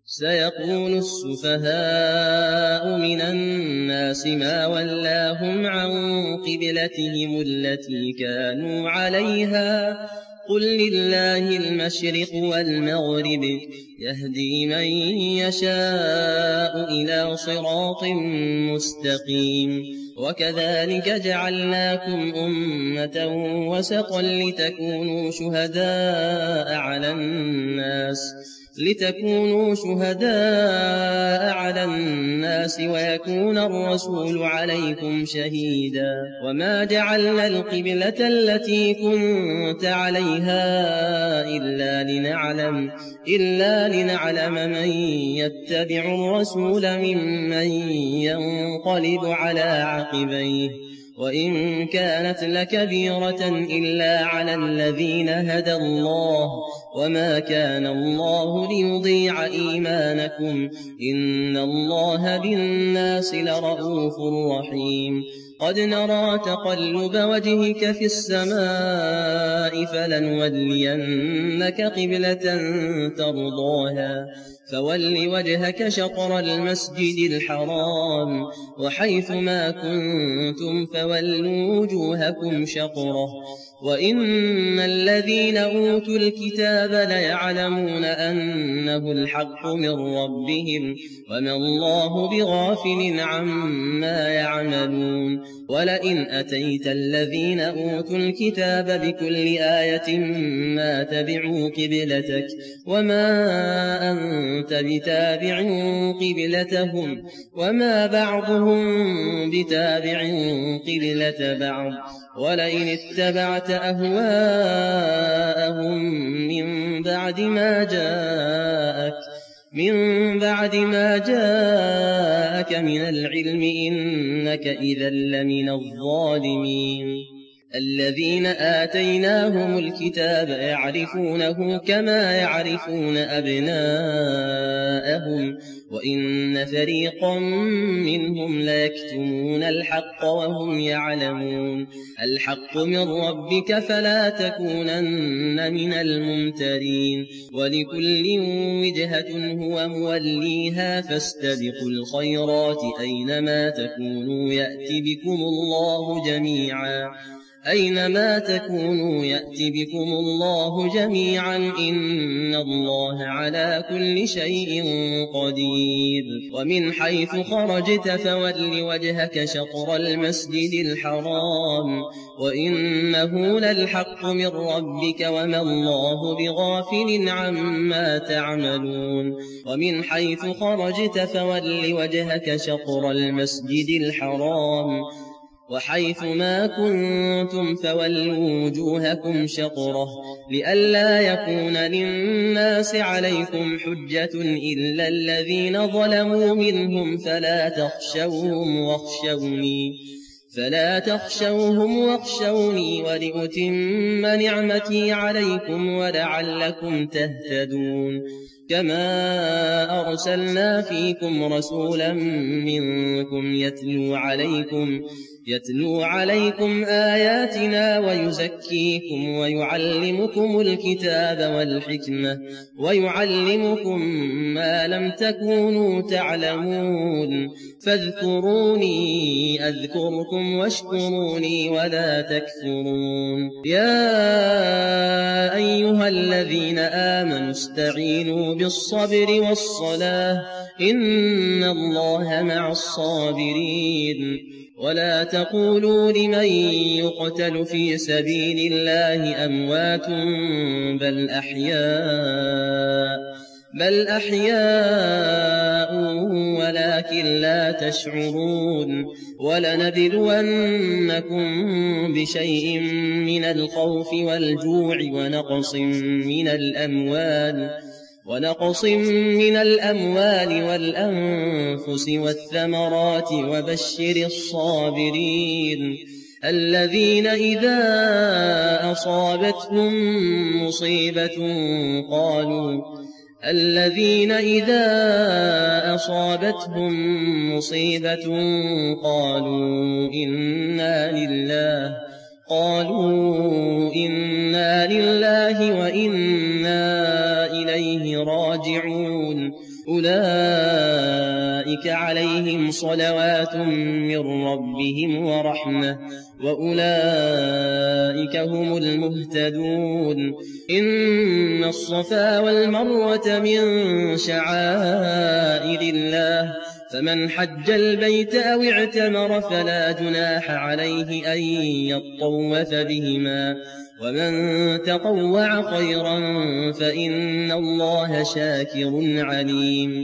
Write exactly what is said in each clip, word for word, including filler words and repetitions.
سيقول السفهاء من الناس ما ولاهم عن قبلتهم التي كانوا عليها قل لله المشرق والمغرب يهدي من يشاء إلى صراط مستقيم وكذلك جعلناكم أمة وسطا لتكونوا شهداء على الناس لتكونوا شهداء على الناس ويكون الرسول عليكم شهيدا وما جعلنا القبلة التي كنت عليها إلا لنعلم إلا لنعلم من يتبع الرسول ممن ينقلب على عقبيه وإن كانت لكبيرة إلا على الذين هدى الله وما كان الله ليضيع إيمانكم إن الله بالناس لرءوف رحيم قد نرى تقلب وجهك في السماء فلنولينك قبلة ترضاها فول وجهك شطر المسجد الحرام وحيث ما كنتم فولوا وجوهكم شطره وإن الذين أوتوا الكتاب ليعلمون أنه الحق من ربهم وما الله بغافل عما يعملون ولئن أتيت الذين أوتوا الكتاب بكل آية ما تبعوا قبلتك وما أنت بتابع قبلتهم وما بعضهم بتابع قبلة بعض ولئن اتبعت أهواءهم من بعد ما جاءك من بعد ما جاءك من العلم إنك إذا لمن الظالمين الذين آتيناهم الكتاب يعرفونه كما يعرفون أبناءهم وإن فريقا منهم ليكتمون الحق وهم يعلمون الحق من ربك فلا تكونن من الممترين ولكل وجهة هو موليها فاستبقوا الخيرات أينما تكونوا يأت بكم الله جميعا أينما تكونوا يأت بكم الله جميعا إن الله على كل شيء قدير ومن حيث خرجت فول وجهك شطر المسجد الحرام وإنه للحق من ربك وما الله بغافل عما تعملون ومن حيث خرجت فول وجهك شطر المسجد الحرام وحيث ما كنتم فولوا وجوهكم شطره لئلا يكون للناس عليكم حجة إلا الذين ظلموا منهم فلا تخشوهم واخشوني فلا تخشوهم واخشوني ولأتم نعمتي عليكم ولعلكم تهتدون كما أرسلنا فيكم رسولا منكم يتلو عليكم يتلو عليكم آياتنا ويزكيكم ويعلمكم الكتاب والحكمة ويعلمكم ما لم تكونوا تعلمون فاذكروني أذكركم واشكروني ولا تكفرون يا أيها الذين آمنوا استعينوا بالصبر والصلاة إن الله مع الصابرين ولا تقولوا لمن يقتل في سبيل الله أموات بل أحياء بل أحياء ولكن لا تشعرون ولنبلونكم بشيء من الخوف والجوع ونقص من الأموال ونقص من الأموال والأنفس والثمرات وبشر الصابرين الذين إذا أصابتهم مصيبة قالوا الذين إذا أصابتهم مصيبة قالوا إنا لله قالوا إنا لله وإنا إليه راجعون أولئك عليهم صلوات من ربهم ورحمة وأولئك هم المهتدون إن الصفا والمروة من شعائر الله فمن حج البيت أو اعتمر فلا جناح عليه أن يطوف بهما ومن تطوع خيرا فإن الله شاكر عليم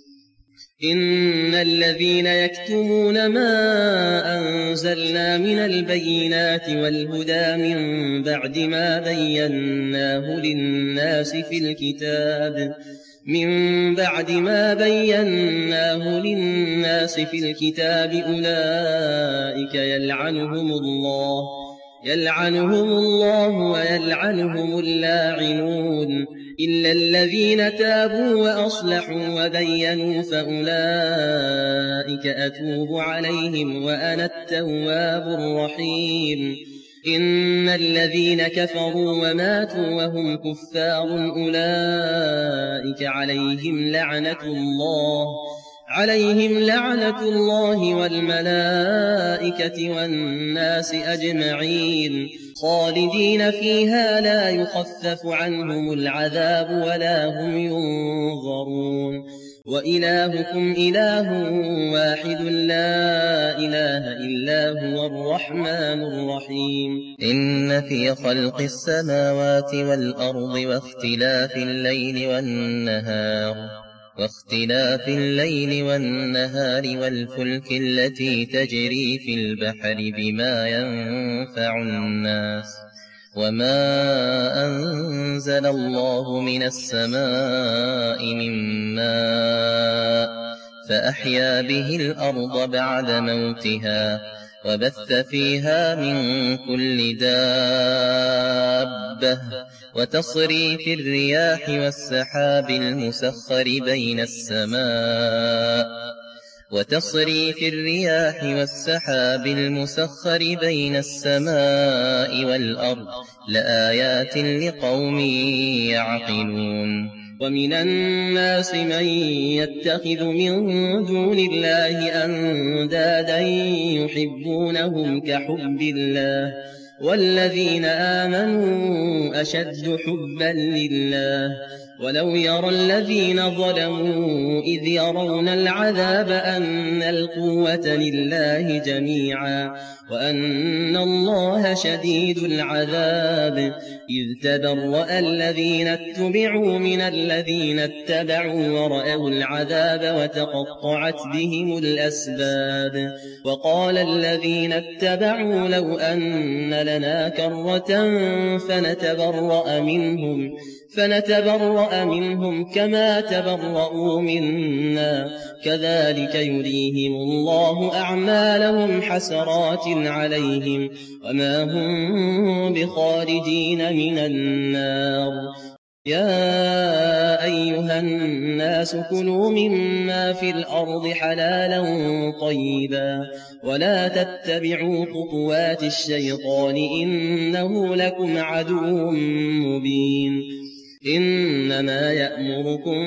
إن الذين يكتمون ما أنزلنا من البينات والهدى من بعد ما بيناه للناس في الكتاب من بعد ما بيناه للناس في الكتاب أولئك يلعنهم الله يلعنهم الله ويلعنهم اللاعنون إلا الذين تابوا وأصلحوا وبينوا فأولئك أتوب عليهم وأنا التواب الرحيم إن الذين كفروا وماتوا وهم كفار أولئك عليهم لعنة الله عليهم لعنة الله والملائكة والناس أجمعين خالدين فيها لا يخفف عنهم العذاب ولا هم ينظرون وإلهكم إله واحد لا إله إلا هو الرحمن الرحيم إن في خلق السماوات والأرض واختلاف الليل والنهار واختلاف الليل والنهار والفلك التي تجري في البحر بما ينفع الناس وما أنزل الله من السماء من ماء فأحيا به الأرض بعد موتها وبث فيها من كل دابة وتصريف الرياح والسحاب المسخر بين السماء وتصريف الرياح والسحاب المسخر بين السماء والأرض لآيات لقوم يعقلون ومن الناس من يتخذ من دون الله أندادا يحبونهم كحب الله والذين آمنوا أشد حبا لله ولو يرى الذين ظلموا إذ يرون العذاب أن القوة لله جميعا وأن الله شديد العذاب إذ تبرأ الذين اتبعوا من الذين اتبعوا ورأوا العذاب وتقطعت بهم الأسباب وقال الذين اتبعوا لو أن لنا كرة فنتبرأ منهم فنتبرأ منهم كما تبرؤوا منا كذلك يريهم الله أعمالهم حسرات عليهم وما هم بخارجين من النار يا أيها الناس كلوا مما في الأرض حلالا طيبا ولا تتبعوا خطوات الشيطان إنه لكم عدو مبين إنما يأمركم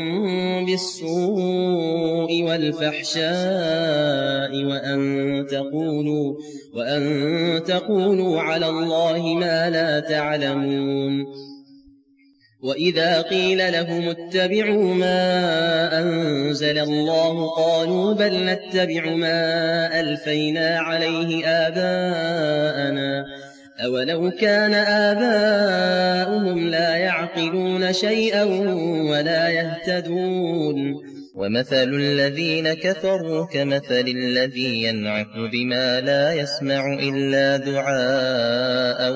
بالسوء والفحشاء وأن تقولوا, وأن تقولوا على الله ما لا تعلمون وإذا قيل لهم اتبعوا ما أنزل الله قالوا بل نتبع ما ألفينا عليه آباءنا أولو كان آباؤهم لا يعقلون شيئا ولا يهتدون ومثل الذين كفروا كمثل الذي ينعق بما لا يسمع إلا دعاء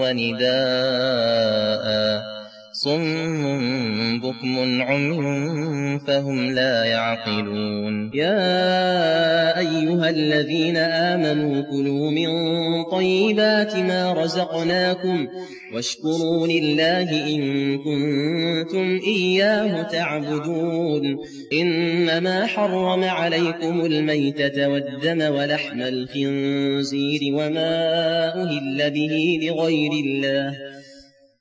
ونداء صم بكم عمي فهم لا يعقلون يا أيها الذين آمنوا كلوا من طيبات ما رزقناكم واشكروا لله إن كنتم إياه تعبدون إنما حرم عليكم الميتة والدم ولحم الخنزير وما أهل به لغير الله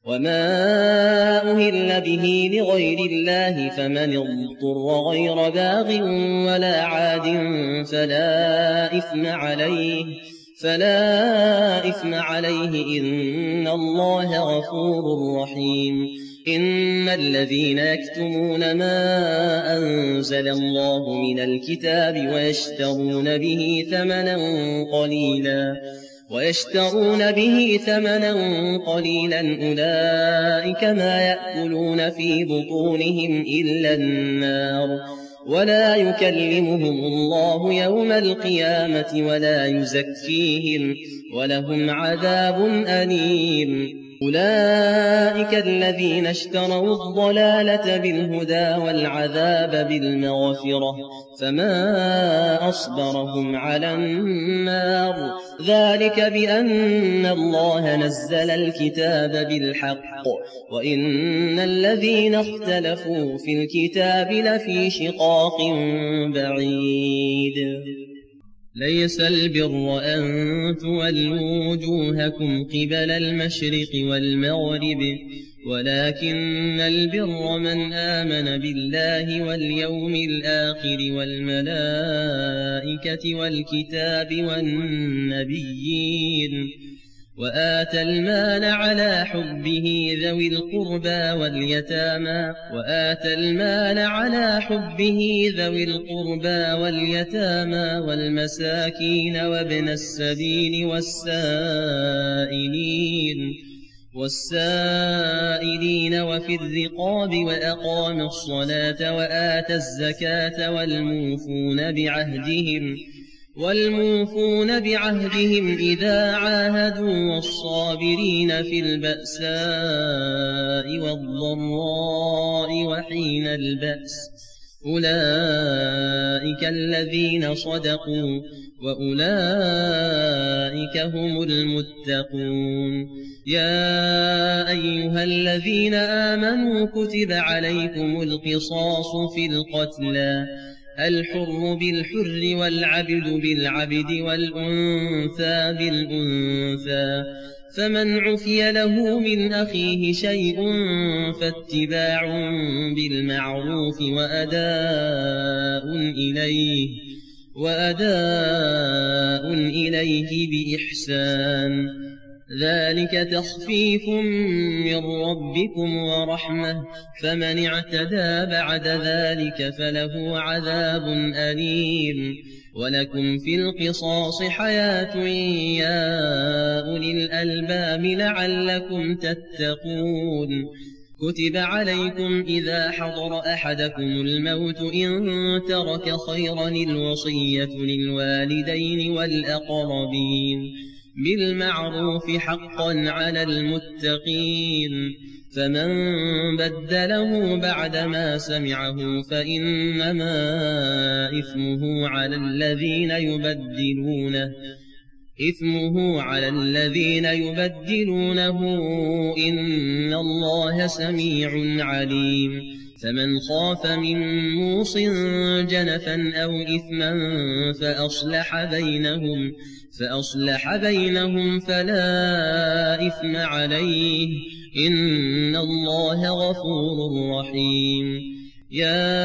وما أهل به لغير الله فمن اضطر غير باغ ولا عاد فلا إثم عليه فلا إثم عليه إن الله غفور رحيم إن الذين يكتمون ما أنزل الله من الكتاب ويشترون به ثمنا قليلا ويشترون به ثمنا قليلا أولئك ما يأكلون في بطونهم إلا النار ولا يكلمهم الله يوم القيامة ولا يزكيهم ولهم عذاب أليم أولئك الذين اشتروا الضلالة بالهدى والعذاب بالمغفرة فما أصبرهم على النار ذلك بأن الله نزل الكتاب بالحق وإن الذين اختلفوا في الكتاب لفي شقاق بعيد ليس البر أن تولوا وجوهكم قبل المشرق والمغرب ولكن البر من آمن بالله واليوم الآخر والملائكة والكتاب والنبيين وآتى المال على حبه ذوي القربى واليتامى وآتى المال على حبه ذوي القربى واليتامى والمساكين وابن السبيل والسائلين والسائلين وفي الرقاب وأقام الصلاة وآتى الزكاة والموفون بعهدهم والموفون بعهدهم إذا عاهدوا والصابرين في البأساء والضراء وحين البأس أولئك الذين صدقوا وأولئك هم المتقون يا أيها الذين آمنوا كتب عليكم القصاص في القتلى الحر بالحر والعبد بالعبد والأنثى بالأنثى فمن عفي له من أخيه شيء فاتباع بالمعروف وأداء إليه وأداء إليه بإحسان ذلك تخفيف من ربكم ورحمة فمن اعتدى بعد ذلك فله عذاب أليم ولكم في القصاص حياة يا أولي الألباب لعلكم تتقون كتب عليكم إذا حضر أحدكم الموت إن ترك خيرا الوصية للوالدين والأقربين بالمعروف حقا على المتقين فمن بدله بعدما سمعه فإنما إثمه على الذين يبدلونه إثمه على الذين يبدلونه إن الله سميع عليم فمن خاف من موص جنفا أو إثما فأصلح بينهم فأصلح بينهم فلا إثم عليه إن الله غفور رحيم يا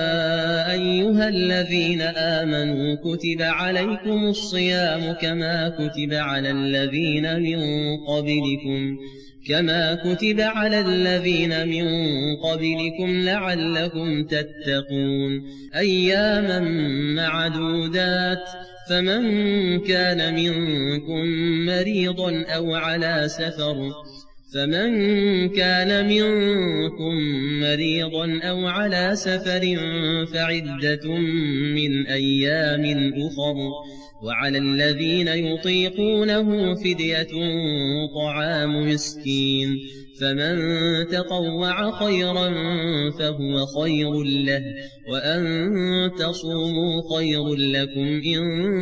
أيها الذين آمنوا كتب عليكم الصيام كما كتب على الذين من قبلكم كما كتب على الذين من قبلكم لعلكم تتقون أياما معدودات فمن كان منكم مريضا أو على سفر فمن كان منكم مريضا أو على سفر فعدة من أيام أخر وعلى الذين يطيقونه فدية طعام مسكين فمن تطوع خيرا فهو خير له وأن تصوموا خير لكم إن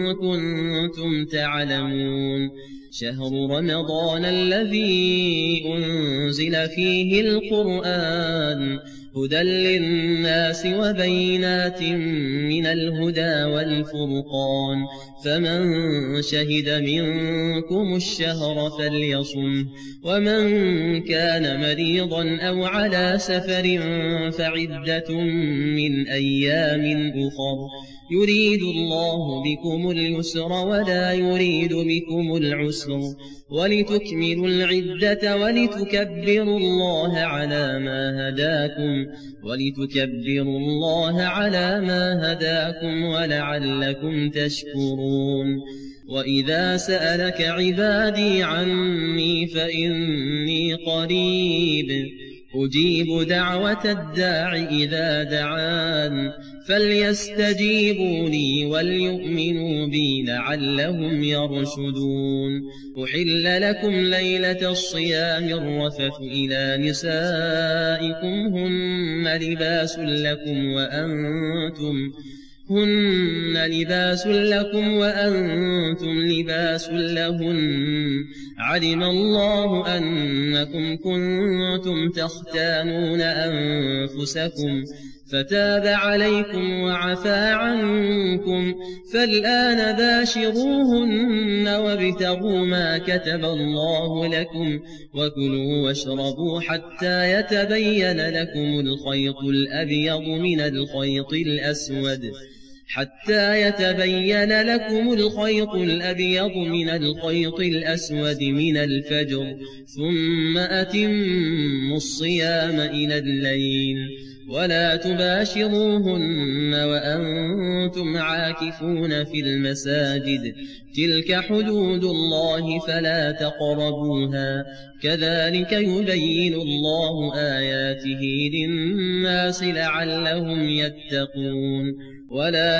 كنتم تعلمون شهر رمضان الذي أنزل فيه القرآن هدى للناس وبينات من الهدى والفرقان فمن شهد منكم الشهر فليصم ومن كان مريضا أو على سفر فعدة من أيام أخر يريد الله بكم اليسر ولا يريد بكم العسر ولتكملوا العدة ولتكبروا الله على ما هداكم ولتكبروا الله على ما هداكم ولعلكم تشكرون وإذا سألك عبادي عني فإني قريب أجيب دعوة الداع إذا دعان فليستجيبوا لي وليؤمنوا بي لعلهم يرشدون أحل لكم ليلة الصيام الرفث إلى نسائكم هن لباس لكم وأنتم هن لباس لكم وأنتم لباس لهن علم الله أنكم كنتم تختانون أنفسكم فتاب عليكم وعفى عنكم فالآن باشروهن وابتغوا ما كتب الله لكم وكلوا واشربوا حتى يتبين لكم الخيط الأبيض من الخيط الأسود حتى يتبين لكم الخيط الأبيض من الخيط الأسود من الفجر ثم أتموا الصيام إلى الليل ولا تباشروهن وأنتم عاكفون في المساجد تلك حدود الله فلا تقربوها كذلك يبين الله آياته للناس لعلهم يتقون ولا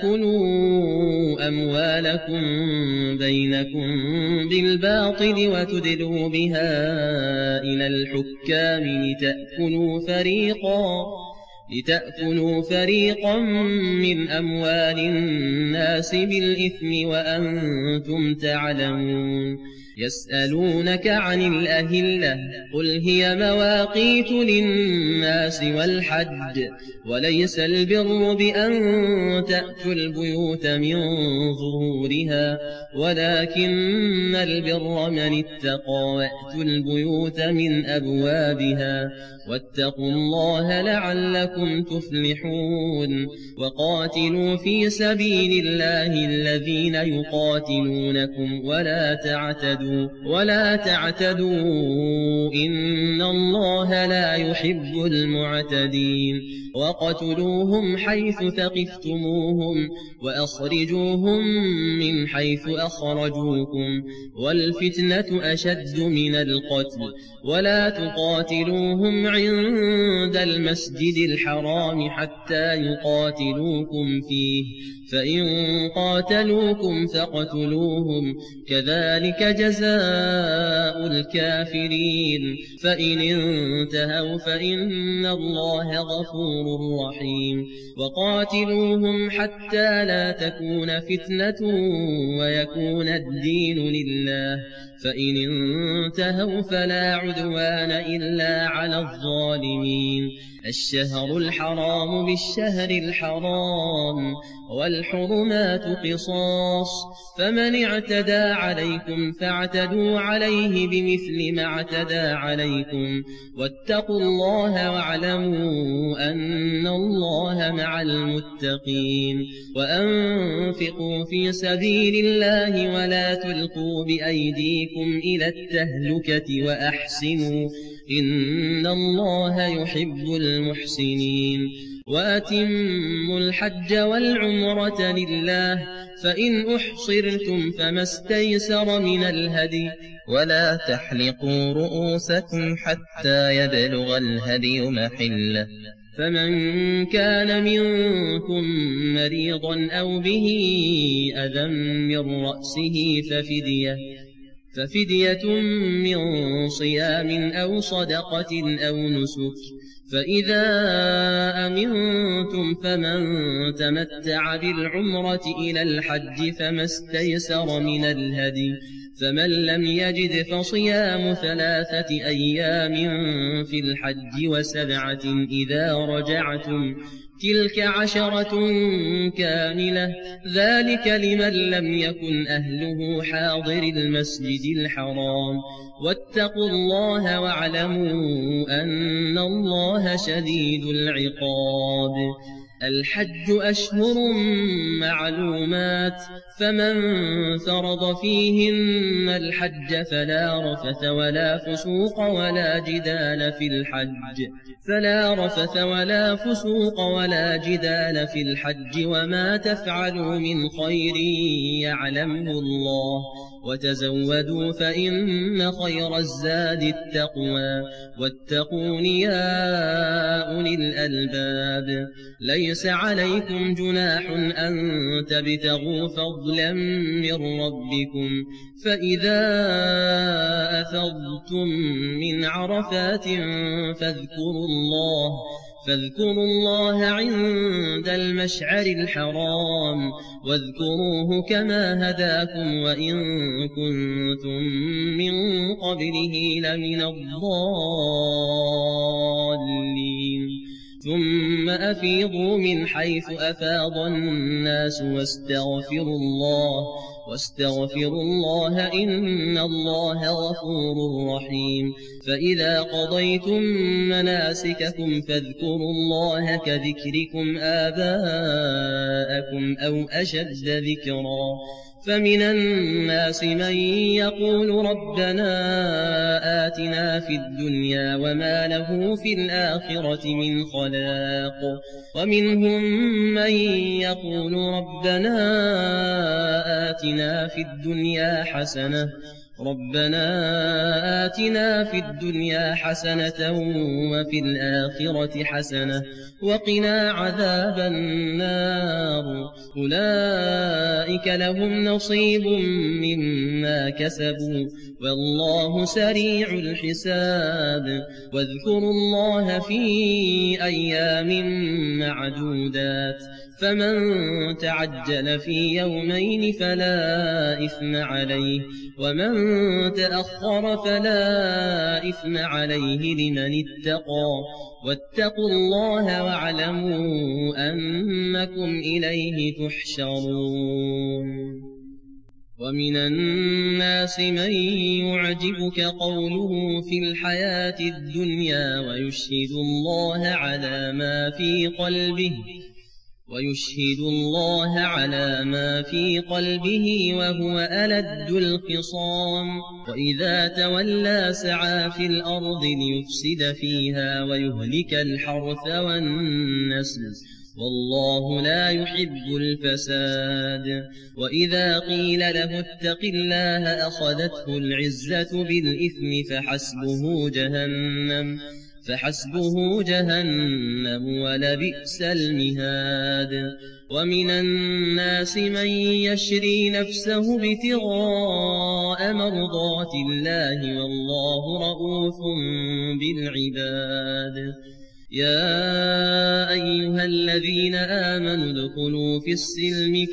تأكلوا أموالكم بينكم بالباطل وتدلوا بها إلى الحكام لتأكلوا فريقا لتأكلوا فريقا من أموال الناس بالإثم وأنتم تعلمون يسألونك عن الأهلة قل هي مواقيت للناس والحج وليس البر بأن تأتوا البيوت من ظهورها ولكن البر من اتقى وأتوا البيوت من أبوابها واتقوا الله لعلكم تفلحون وقاتلوا في سبيل الله الذين يقاتلونكم ولا تعتدوا ولا تعتدوا إن الله لا يحب المعتدين وقتلوهم حيث ثقفتموهم وأخرجوهم من حيث أخرجوكم والفتنة أشد من القتل ولا تقاتلوهم عند المسجد الحرام حتى يقاتلوكم فيه فإن قاتلوكم فاقتلوهم كذلك جزاء الكافرين فإن انتهوا فإن الله غفور رحيم وقاتلوهم حتى لا تكون فتنة ويكون الدين لله فإن انتهوا فلا عدوان إلا على الظالمين الشهر الحرام بالشهر الحرام والحرمات قصاص فمن اعتدى عليكم فاعتدوا عليه بمثل ما اعتدى عليكم واتقوا الله واعلموا أن الله مع المتقين وأنفقوا في سبيل الله ولا تلقوا بأيديكم إلى التهلكة وأحسنوا إن الله يحب المحسنين وأتموا الحج والعمرة لله فإن أحصرتم فما استيسر من الهدي ولا تحلقوا رؤوسكم حتى يبلغ الهدي محله فمن كان منكم مريضا أو به أذى من رأسه ففدية ففدية من صيام أو صدقة أو نسك فإذا أمنتم فمن تمتع بالعمرة إلى الحج فما استيسر من الهدي، فمن لم يجد فصيام ثلاثة أيام في الحج وسبعة إذا رجعتم، تلك عشرة كاملة، ذلك لمن لم يكن أهله حاضر المسجد الحرام. واتقوا الله واعلموا أن الله شديد العقاب. الحج أشهر معلومات، فمن فرض فيهن الحج فلا رفث ولا فسوق ولا جدال في الحج فلا رفث ولا فسوق ولا جدال في الحج وما تفعلوا من خير يعلمه الله، وتزودوا فإن خير الزاد التقوى، واتقون يا أولي الألباب. ليس عليكم جناح أن تبتغوا فضلا من ربكم، فإذا أفضتم من عرفات فاذكروا الله فاذكروا الله عند المشعر الحرام، واذكروه كما هداكم وإن كنتم من قبله لمن الضالين. ثم أفيضوا من حيث أفاض الناس واستغفروا الله واستغفروا الله إن الله غفور رحيم. فإذا قضيتم مناسككم فاذكروا الله كذكركم آباءكم أو أشد ذكرا. فمن الناس من يقول ربنا آتنا في الدنيا وما له في الآخرة من خلاق، ومنهم من يقول ربنا آتنا في الدنيا حسنة ربنا آتنا في الدنيا حسنة وفي الآخرة حسنة وقنا عذاب النار. أولئك لهم نصيب مما كسبوا والله سريع الحساب. واذكروا الله في أيام معدودات، فمن تعجل في يومين فلا إثم عليه، ومن تأخر فلا إثم عليه لمن اتقى. واتقوا الله واعلموا أنكم إليه تحشرون. ومن الناس من يعجبك قوله في الحياة الدنيا ويشهد الله على ما في قلبه ويشهد الله على ما في قلبه وهو ألد الخصام، وإذا تولى سعى في الأرض ليفسد فيها ويهلك الحرث والنسل، والله لا يحب الفساد. وإذا قيل له اتق الله أخذته العزة بالإثم فحسبه جهنم فحسبه جهنم ولبئس المهاد. ومن الناس من يشري نفسه ابتغاء مرضات الله والله رءوف بالعباد. يا أيها الذين آمنوا ادخلوا في السلم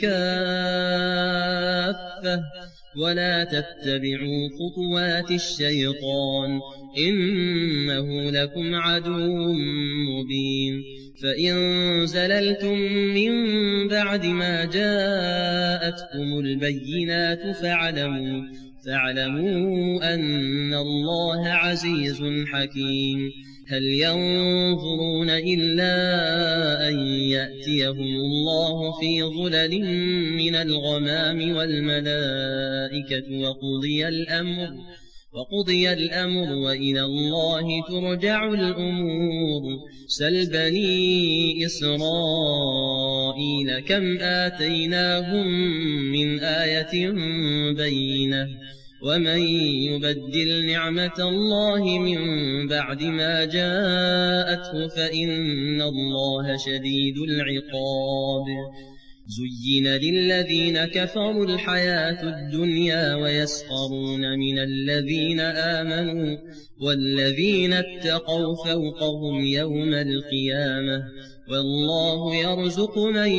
كافة ولا تتبعوا خطوات الشيطان إنه لكم عدو مبين. فإن زللتم من بعد ما جاءتكم البينات فاعلموا فاعلموا أن الله عزيز حكيم. هل ينظرون إلا أن يأتيهم الله في ظلل من الغمام والملائكة وقضي الأمر وقضي الأمر وإلى الله ترجع الأمور. سل بني إسرائيل كم آتيناهم من آية بينة ومن يبدل نعمة الله من بعد ما جاءته فإن الله شديد العقاب. زين للذين كفروا الحياة الدنيا ويسخرون من الذين آمنوا والذين اتقوا فوقهم يوم القيامة والله يرزق من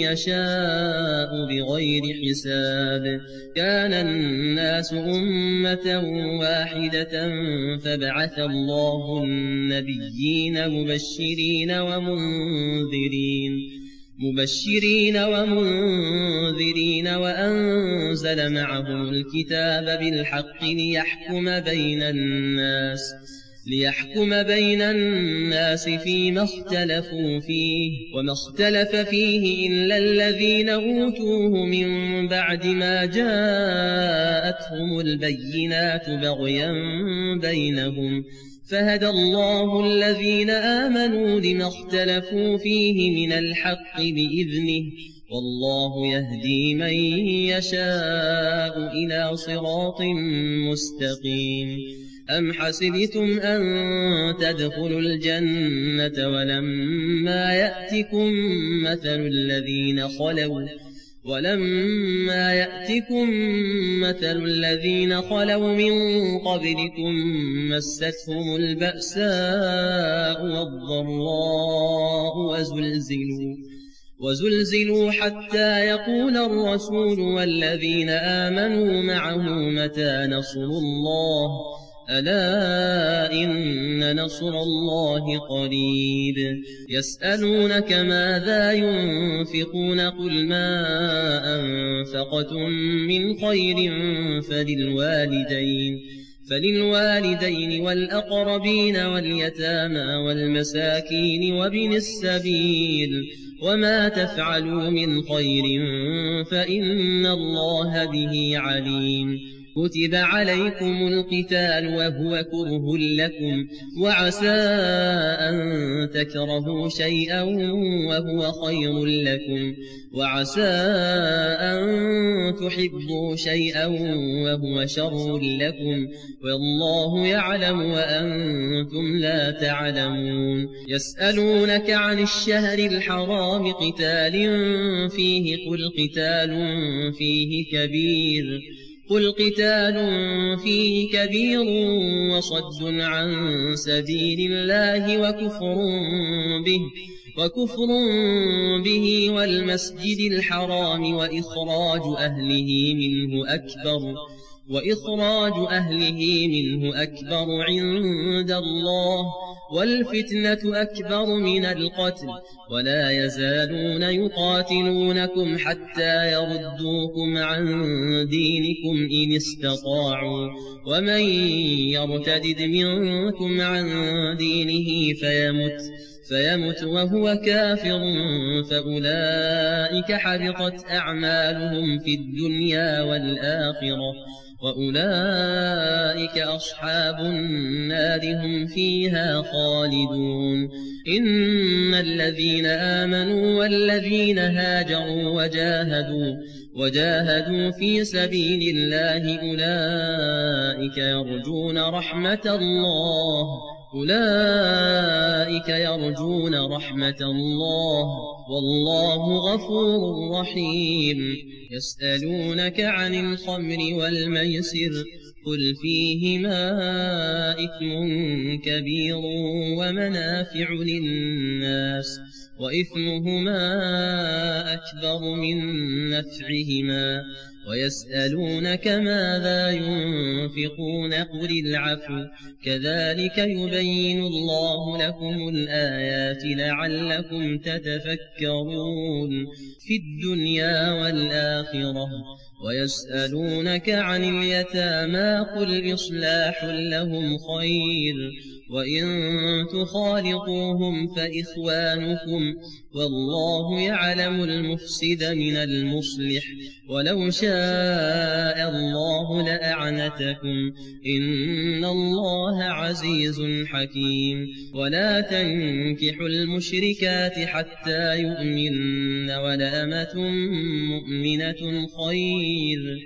يشاء بغير حساب. كان الناس أمة واحدة فبعث الله النبيين مبشرين ومنذرين مبشرين ومنذرين وأنزل معهم الكتاب بالحق ليحكم بين الناس ليحكم بين الناس فيما اختلفوا فيه وما اختلف فيه إلا الذين أوتوه من بعد ما جاءتهم البينات بغيا بينهم فهدى الله الذين آمنوا لما اختلفوا فيه من الحق بإذنه والله يهدي من يشاء إلى صراط مستقيم. أم حسبتم أن تدخلوا الجنة ولما يأتكم مثل الذين خلوا ولما يأتكم مثل الذين خلوا من قبلكم مستهم البأساء والضراء وزلزلوا وزلزلوا حتى يقول الرسول والذين آمنوا معه متى نصر الله ألا إن نصر الله قريب. يسألونك ماذا ينفقون قل ما أنفقتم من خير فللوالدين فللوالدين والأقربين واليتامى والمساكين وابن السبيل وما تفعلوا من خير فإن الله به عليم. كتب عليكم القتال وهو كره لكم وعسى أن تكرهوا شيئا وهو خير لكم وعسى أن تحبوا شيئا وهو شر لكم والله يعلم وأنتم لا تعلمون. يسألونك عن الشهر الحرام قتال فيه قل قتال فيه كبير قل قتال فيه كبير وصد عن سبيل الله وكفر به وكفر به والمسجد الحرام وإخراج أهله منه أكبر وإخراج أهله منه أكبر عند الله والفتنة أكبر من القتل ولا يزالون يقاتلونكم حتى يردوكم عن دينكم إن استطاعوا ومن يرتد منكم عن دينه فيمت فيمت وهو كافر فأولئك حبطت أعمالهم في الدنيا والآخرة وأولئك أصحاب النار هم فيها خالدون. إن الذين آمنوا والذين هاجروا وجاهدوا وجاهدوا في سبيل الله أولئك يرجون رحمة الله أولئك يرجون رحمة الله والله غفور رحيم. يسألونك عن الخمر والميسر قل فيهما إثم كبير ومنافع للناس وإثمهما أكبر من نفعهما ويسألونك ماذا ينفقون قل العفو كذلك يبين الله لكم الآيات لعلكم تتفكرون في الدنيا والآخرة. ويسألونك عن اليتامى قل إصلاح لهم خير وإن تخالطوهم فإخوانكم والله يعلم المفسد من المصلح ولو شاء الله لأعنتكم إن الله عزيز حكيم. ولا تنكحوا المشركات حتى يؤمن ولأمة مؤمنة خير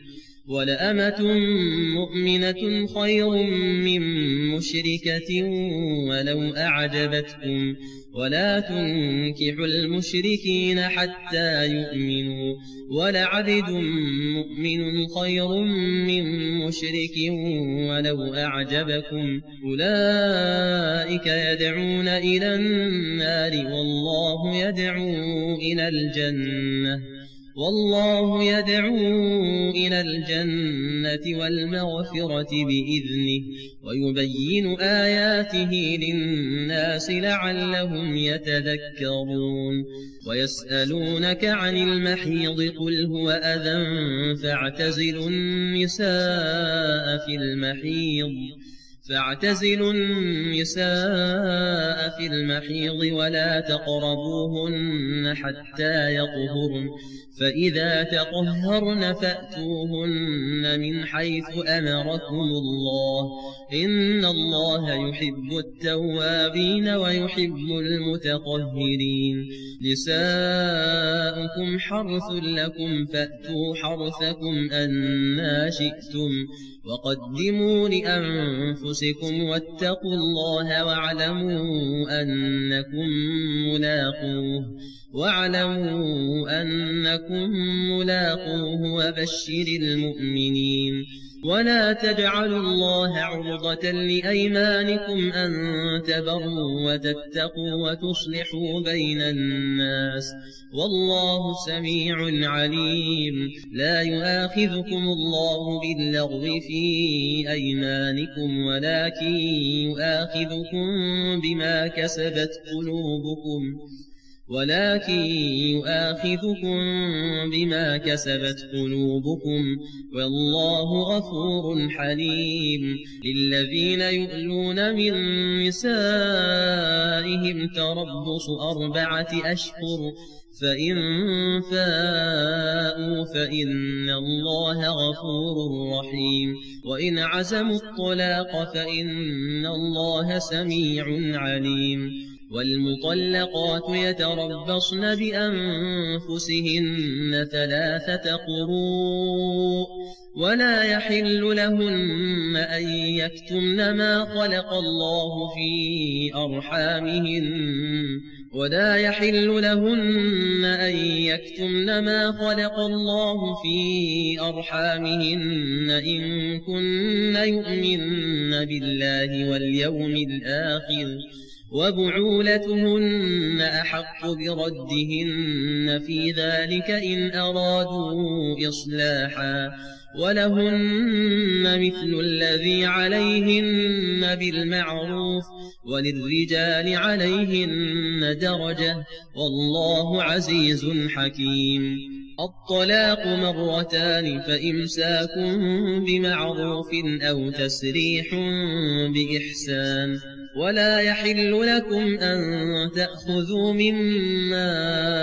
ولأمة مؤمنة خير من مشركة ولو أعجبتكم ولا تنكحوا المشركين حتى يؤمنوا ولعبد مؤمن خير من مشرك ولو أعجبكم أولئك يدعون إلى النار والله يدعو إلى الجنة والله يدعو إلى الجنة والمغفرة بإذنه ويبين آياته للناس لعلهم يتذكرون ويسألونك عن المحيض قل هو أذى فاعتزلوا النساء في المحيض فاعتزلوا النساء في المحيض ولا تقربوهن حتى يطهرن فإذا تطهرن فأتوهن من حيث أمركم الله إن الله يحب التوابين ويحب المتطهرين نساؤكم حرث لكم فأتوا حرثكم أنى شئتم وقدموا لأنفسكم واتقوا الله واعلموا أنكم ملاقوه واعلموا أنكم ملاقوه وبشر المؤمنين ولا تجعلوا الله عرضة لأيمانكم أن تبروا وتتقوا وتصلحوا بين الناس والله سميع عليم لا يؤاخذكم الله باللغو في أيمانكم ولكن يؤاخذكم بما كسبت قلوبكم ولكن يؤاخذكم بما كسبت قلوبكم والله غفور حليم للذين يؤلون من نسائهم تربص أربعة أشهر فإن فاءوا فإن الله غفور رحيم وإن عزموا الطلاق فإن الله سميع عليم والمطلقات يتربصن بأنفسهن ثلاثة قروء ولا يحل لهن أن يكتمن ما خلق الله في أرحامهن ولا يحل لهن أن يكتمن ما خلق الله في أرحامهن إن كن يؤمن بالله واليوم الآخر وبعولتهن أحق بردهن في ذلك إن أرادوا إصلاحا ولهن مثل الذي عليهن بالمعروف وللرجال عليهن درجة والله عزيز حكيم الطلاق مرتان فإمساك بمعروف أو تسريح بإحسان ولا يحل لكم أن تأخذوا مما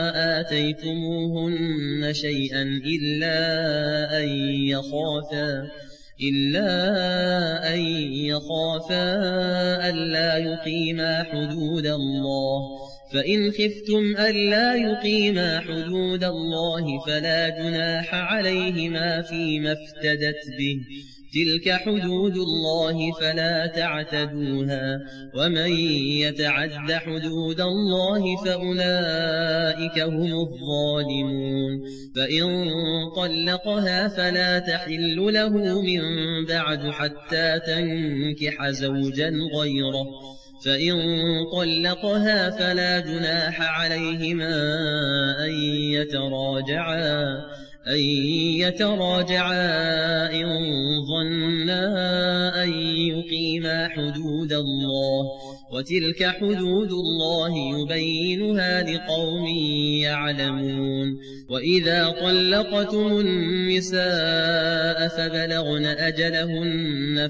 آتيتموهن شيئا إلا أن يخافا إلا أن يخافا ألا يقيما حدود الله فإن خفتم ألا يقيما حدود الله فلا جناح عليهما فيما افتدت به تلك حدود الله فلا تعتدوها ومن يتعد حدود الله فأولئك هم الظالمون فإن طلقها فلا تحل له من بعد حتى تنكح زوجا غيره فإن طلقها فلا جناح عليهما أن يتراجعا أن يتراجعا إن ظنا أن يقيما حدود الله وتلك حدود الله يبينها لقوم يعلمون وإذا طلقتم النساء فبلغن أجلهن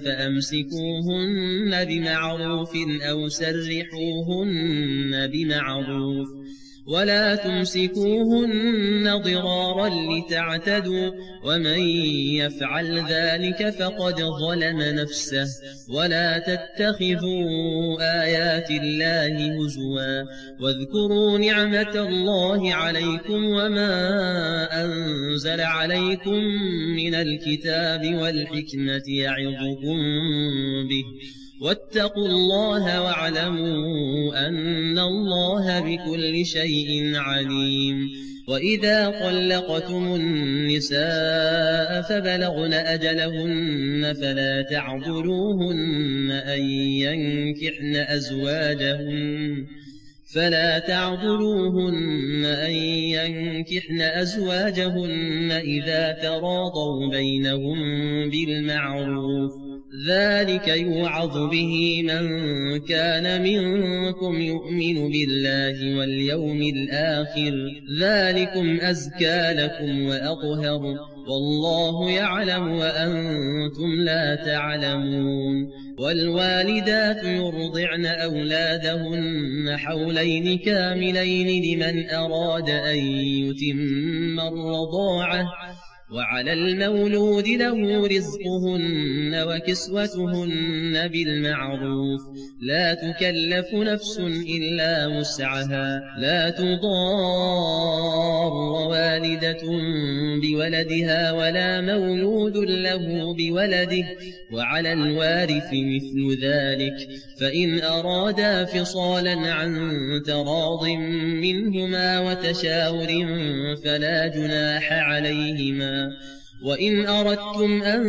فأمسكوهن بمعروف أو سرحوهن بمعروف ولا تمسكوهن ضرارا لتعتدوا ومن يفعل ذلك فقد ظلم نفسه ولا تتخذوا آيات الله هزوا واذكروا نعمة الله عليكم وما أنزل عليكم من الكتاب والحكمة يعظكم به واتقوا الله واعلموا أن الله بكل شيء عليم وإذا طلقتم النساء فبلغن أجلهن فلا تعضلوهن أن ينكحن أزواجهن فلا تعضلوهن أن ينكحن أزواجهن إذا تراضوا بينهم بالمعروف ذلك يوعظ به من كان منكم يؤمن بالله واليوم الآخر ذلكم أزكى لكم وأطهر والله يعلم وأنتم لا تعلمون والوالدات يرضعن أولادهن حولين كاملين لمن أراد أن يتم الرضاعة وعلى المولود له رزقهن وكسوتهن بالمعروف لا تكلف نفس إلا وسعها لا تضار والدة بولدها ولا مولود له بولده وعلى الوارث مثل ذلك فإن أرادا فصالا عن تراض منهما وتشاور فلا جناح عليهما وإن أردتم أن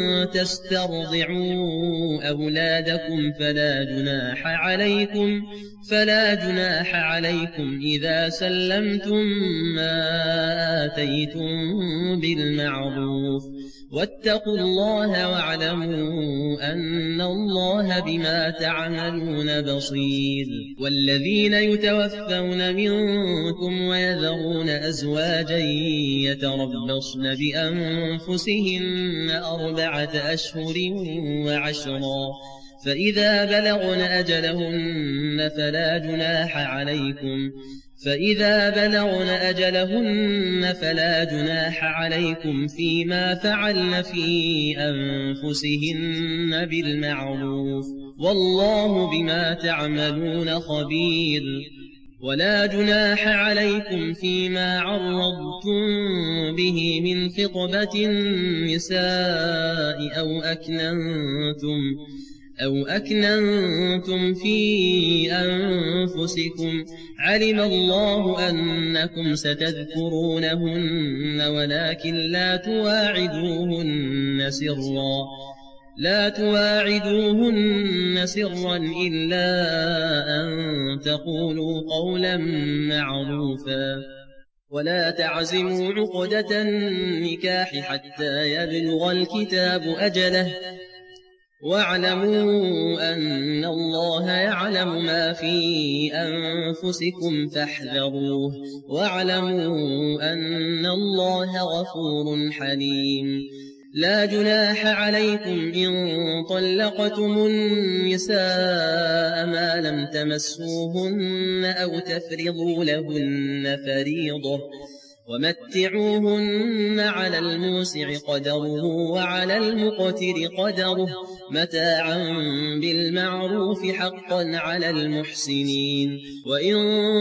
تسترضعوا أولادكم فلا جناح عليكم فلا جناح عليكم إذا سلمتم ما آتيتم بالمعروف واتقوا الله واعلموا أن الله بما تعملون بصير والذين يتوفون منكم ويذرون أزواجا يتربصن بأنفسهن أربعة أشهر وعشرا فإذا بلغن أجلهن فلا جناح عليكم فإذا بلغن أجلهن فلا جناح عليكم فيما فعلن في أنفسهن بالمعروف والله بما تعملون خبير ولا جناح عليكم فيما عرضتم به من خطبة النساء أو أكننتم أو أكننتم في أنفسكم علم الله أنكم ستذكرونهن ولكن لا تواعدوهن سرا لا تواعدوهن سرا إلا أن تقولوا قولا معروفا ولا تعزموا عقدة النكاح حتى يبلغ الكتاب أجله واعلموا أن الله يعلم ما في أنفسكم فاحذروه واعلموا أن الله غفور حليم لا جناح عليكم إن طلقتم النساء ما لم تمسوهن أو تفرضوا لهن فريضة ومتعوهن على الموسع قدره وعلى المقتر قدره متاعا بالمعروف حقا على المحسنين وإن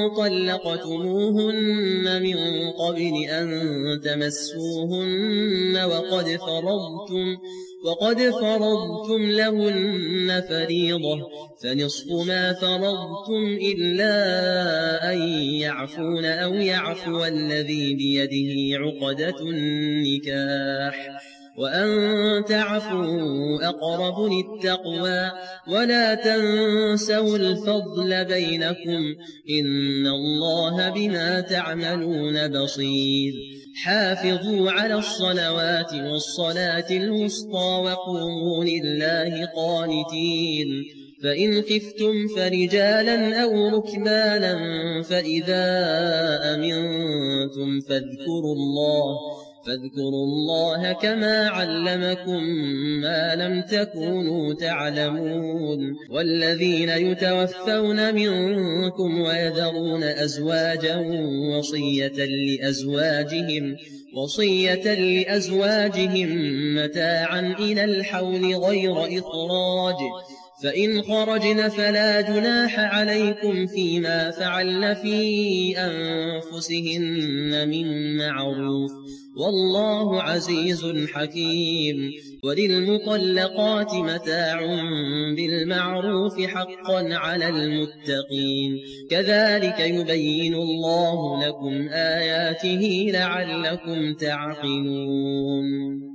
طلقتموهن من قبل أن تمسوهن وقد فرضتم وقد فرضتم لهن فريضة فنصف ما فرضتم إلا أن يعفون أو يعفو الذي بيده عقدة النكاح وأن تعفوا أقرب للتقوى ولا تنسوا الفضل بينكم إن الله بما تعملون بصير حافظوا على الصلوات والصلاة الوسطى وقوموا لله قانتين فإن خفتم فرجالا أو ركبانا فإذا أمنتم فاذكروا الله فاذكروا الله كما علمكم ما لم تكونوا تعلمون والذين يتوفون منكم ويذرون أزواجا وصية لأزواجهم وصية لأزواجهم متاعا إلى الحول غير إخراج فإن خرجن فلا جناح عليكم فيما فعلن في أنفسهن من معروف والله عزيز حكيم وللمطلقات متاع بالمعروف حقا على المتقين كذلك يبين الله لكم آياته لعلكم تعقلون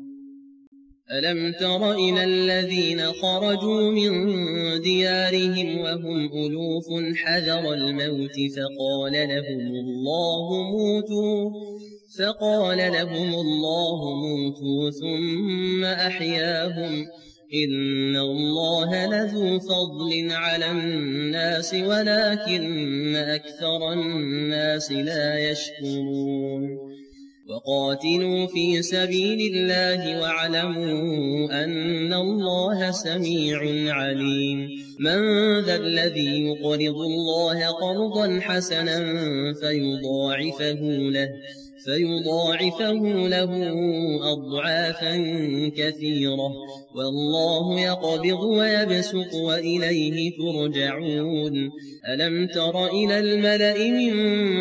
ألم تر إلى الذين خرجوا من ديارهم وهم ألوف حذر الموت فقال لهم الله موتوا فقال لهم الله موتوا ثم أحياهم إن الله لذو فضل على الناس ولكن أكثر الناس لا يشكرون وقاتلوا في سبيل الله واعلموا أن الله سميع عليم من ذا الذي يقرض الله قرضا حسنا فيضاعفه له فيضاعفه له أضعافا كثيرة والله يقبض ويبسط وإليه ترجعون ألم تر إلى الملأ من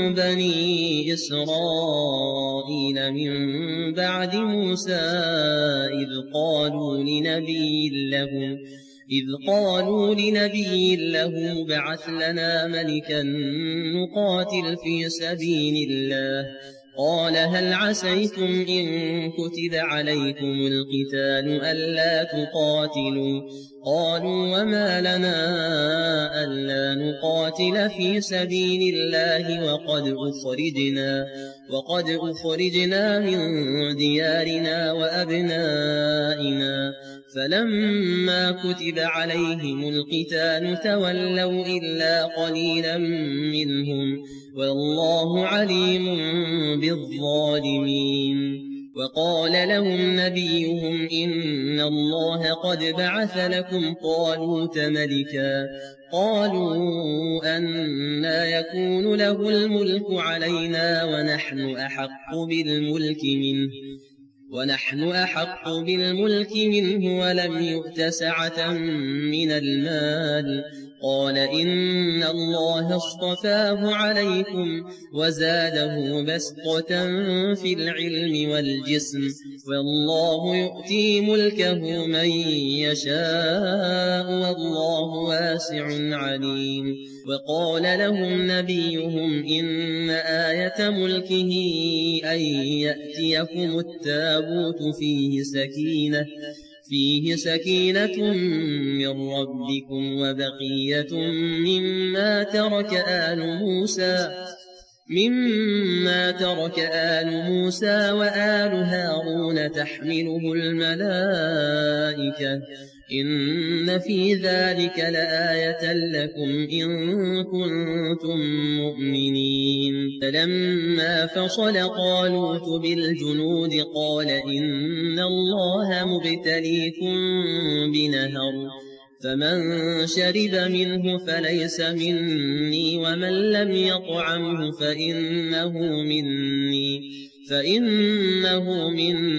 بني إسرائيل من بعد موسى إذ قالوا لنبي له إذ قالوا لنبي له بعث لنا ملكا نقاتل في سبيل الله قال هل عسيتم إن كتب عليكم القتال ألا تقاتلوا قالوا وما لنا ألا نقاتل في سبيل الله وقد أخرجنا وقد أخرجنا من ديارنا وأبنائنا فلما كتب عليهم القتال تولوا إلا قليلا منهم والله عليم بالظالمين وقال لهم نبيهم إن الله قد بعث لكم طالوت ملكا قالوا أنى يكون له الملك علينا ونحن أحق بالملك منه ونحن أحق بالملك منه ولم يؤت سعة من المال قال إن الله اصطفاه عليكم وزاده بسطة في العلم والجسم والله يؤتي ملكه من يشاء والله واسع عليم وقال لهم نبيهم إن آية ملكه أن يأتيكم التابوت فيه سكينة فيه سكينة من ربكم وبقية مما ترك آل موسى مما ترك آل موسى وآل هارون تحمله الملائكة إن في ذلك لآية لكم إن كنتم مؤمنين فلما فصل طالوت بالجنود قال إن الله مبتليكم بنهر فمن شرب منه فليس مني ومن لم يطعمه فإنه مني فإنه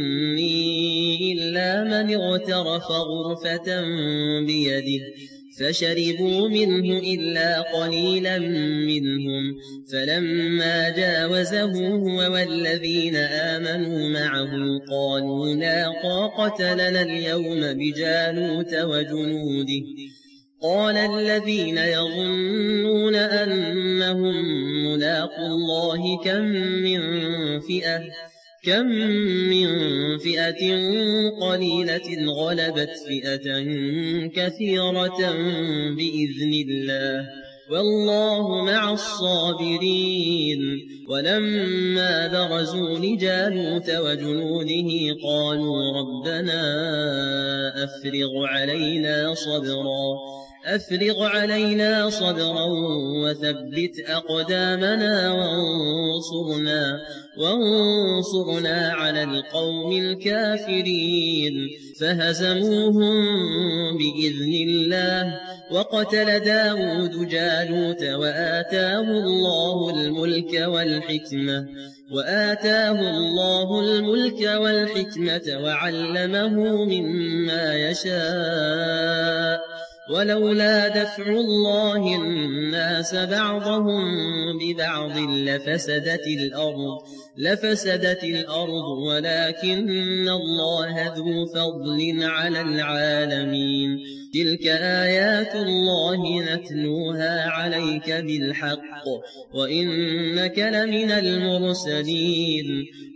مني إلا من اغترف غرفة بيده فشربوا منه إلا قليلا منهم فلما جاوزه هو والذين آمنوا معه قالوا لا طاقة لنا اليوم بجالوت وجنوده قال الذين يظنون أنهم ملاقوا الله كم من فئة كم من فئة قليلة غلبت فئة كثيرة بإذن الله والله مع الصابرين ولما برزوا لجالوت وجنوده قالوا ربنا أفرغ علينا صبرا أفرغ علينا صبرا وثبت أقدامنا وانصرنا, وانصرنا على القوم الكافرين فهزموهم بإذن الله وقتل داود جالوت وآتاه الله الملك والحكمة وآتاه الله الملك والحكمة وعلمه مما يشاء ولولا دفع الله الناس بعضهم ببعض لفسدت الأرض لفسدت الأرض ولكن الله ذو فضل على العالمين تلك آيات الله نتلوها عليك بالحق وإنك لمن المرسلين